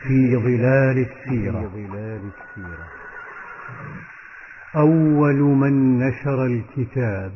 في ظلال السيرة. أول من نشر الكتاب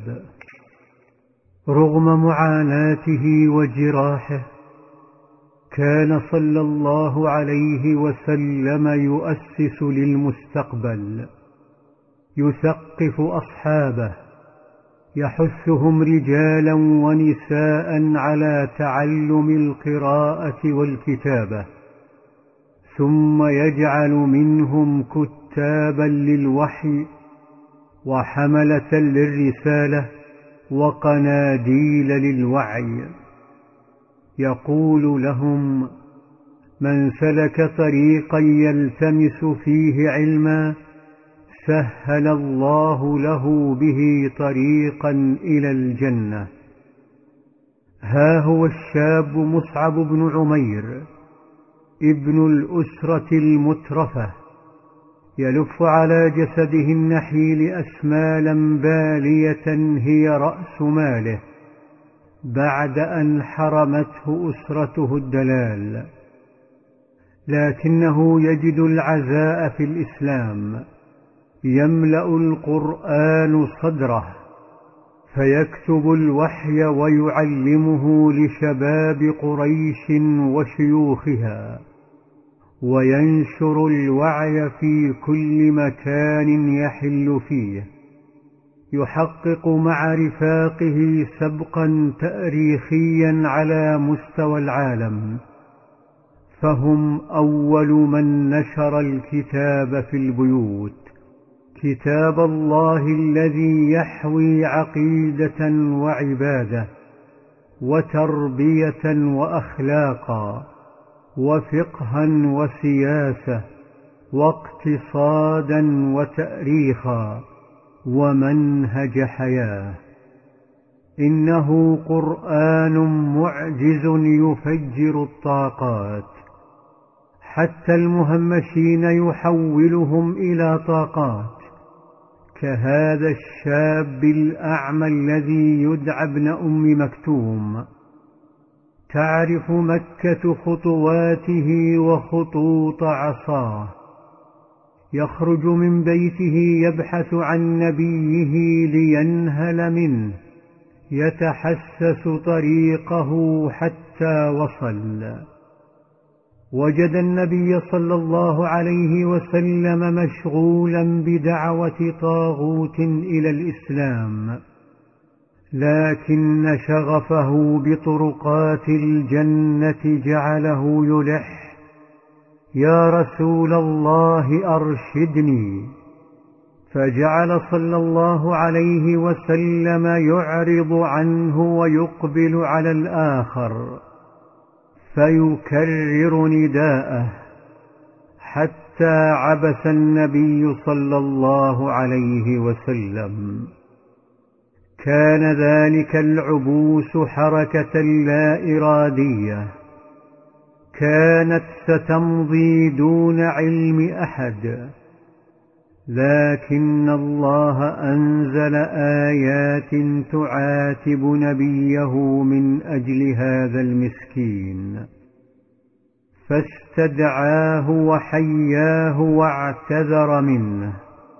رغم معاناته وجراحه كان صلى الله عليه وسلم يؤسس للمستقبل، يثقف أصحابه، يحثهم رجالا ونساء على تعلم القراءة والكتابة، ثم يجعل منهم كتابا للوحي وحملة للرسالة وقناديل للوعي. يقول لهم: من سلك طريقا يلتمس فيه علما سهل الله له به طريقا إلى الجنة. ها هو الشاب مصعب بن عمير ابن الأسرة المترفة يلف على جسده النحيل أسمالا بالية هي رأس ماله بعد أن حرمته أسرته الدلال، لكنه يجد العزاء في الإسلام، يملأ القرآن صدره، فيكتب الوحي ويعلمه لشباب قريش وشيوخها، وينشر الوعي في كل مكان يحل فيه، يحقق مع رفاقه سبقا تاريخيا على مستوى العالم، فهم أول من نشر الكتاب في البيوت، كتاب الله الذي يحوي عقيدة وعبادة وتربية وأخلاقا وفقها وسياسة واقتصادا وتأريخا ومنهج حياة. إنه قرآن معجز يفجر الطاقات، حتى المهمشين يحولهم إلى طاقات، كهذا الشاب الأعمى الذي يدعى ابن أم مكتوم. تعرف مكة خطواته وخطوط عصاه، يخرج من بيته يبحث عن نبيه لينهل منه، يتحسس طريقه حتى وصل. وجد النبي صلى الله عليه وسلم مشغولا بدعوة طاغوت إلى الإسلام، لكن شغفه بطرقات الجنة جعله يلح: يا رسول الله أرشدني. فجعل صلى الله عليه وسلم يعرض عنه ويقبل على الآخر، فيكرر نداءه حتى عبس النبي صلى الله عليه وسلم. كان ذلك العبوس حركة لا إرادية، كانت ستمضي دون علم أحد، لكن الله أنزل آيات تعاتب نبيه من أجل هذا المسكين، فاستدعاه وحياه واعتذر منه،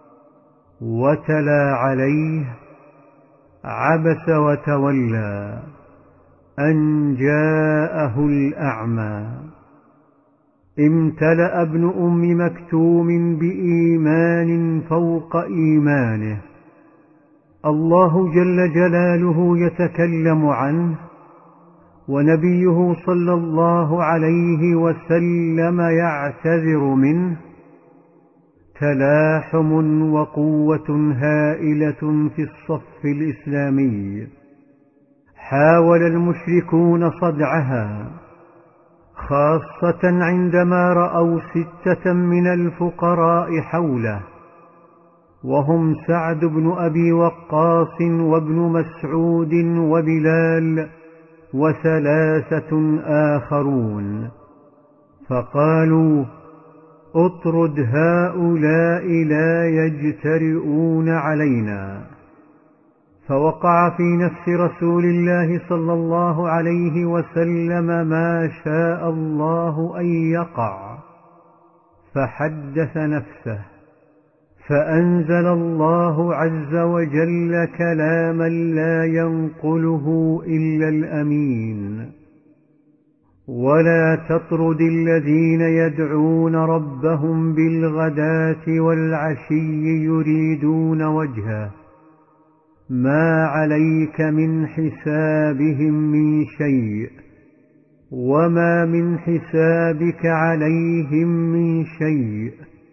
وتلا عليه: عبس وتولى أن جاءه الأعمى. امتلأ ابن أم مكتوم بإيمان فوق إيمانه، الله جل جلاله يتكلم عنه، ونبيه صلى الله عليه وسلم يعتذر منه. تلاحم وقوة هائلة في الصف الإسلامي، حاول المشركون صدعها، خاصة عندما رأوا 6 من الفقراء حوله، وهم سعد بن أبي وقاص وابن مسعود وبلال و3 آخرون، فقالوا: اطرد هؤلاء لا يجترئون علينا. فوقع في نفس رسول الله صلى الله عليه وسلم ما شاء الله أن يقع، فحدث نفسه، فأنزل الله عز وجل كلاما لا ينقله إلا الأمين: ولا تطرد الذين يدعون ربهم بالغداة والعشي يريدون وجهه ما عليك من حسابهم من شيء وما من حسابك عليهم من شيء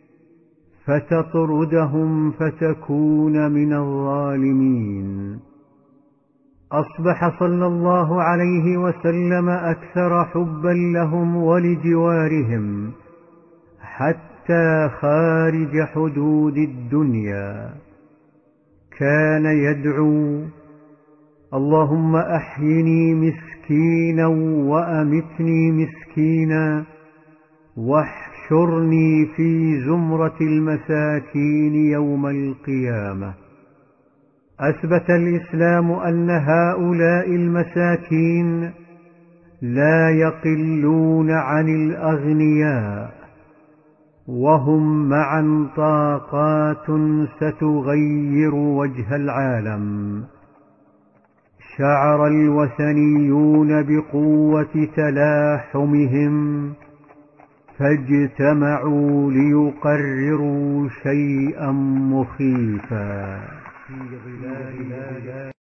فتطردهم فتكون من الظالمين. أصبح صلى الله عليه وسلم أكثر حبا لهم ولجوارهم حتى خارج حدود الدنيا. كان يدعو: اللهم أحيني مسكينا وأمتني مسكينا واحشرني في زمرة المساكين يوم القيامة. أثبت الإسلام أن هؤلاء المساكين لا يقلون عن الأغنياء، وهم معا طاقات ستغير وجه العالم. شعر الوثنيون بقوة تلاحمهم فاجتمعوا ليقرروا شيئا مخيفا.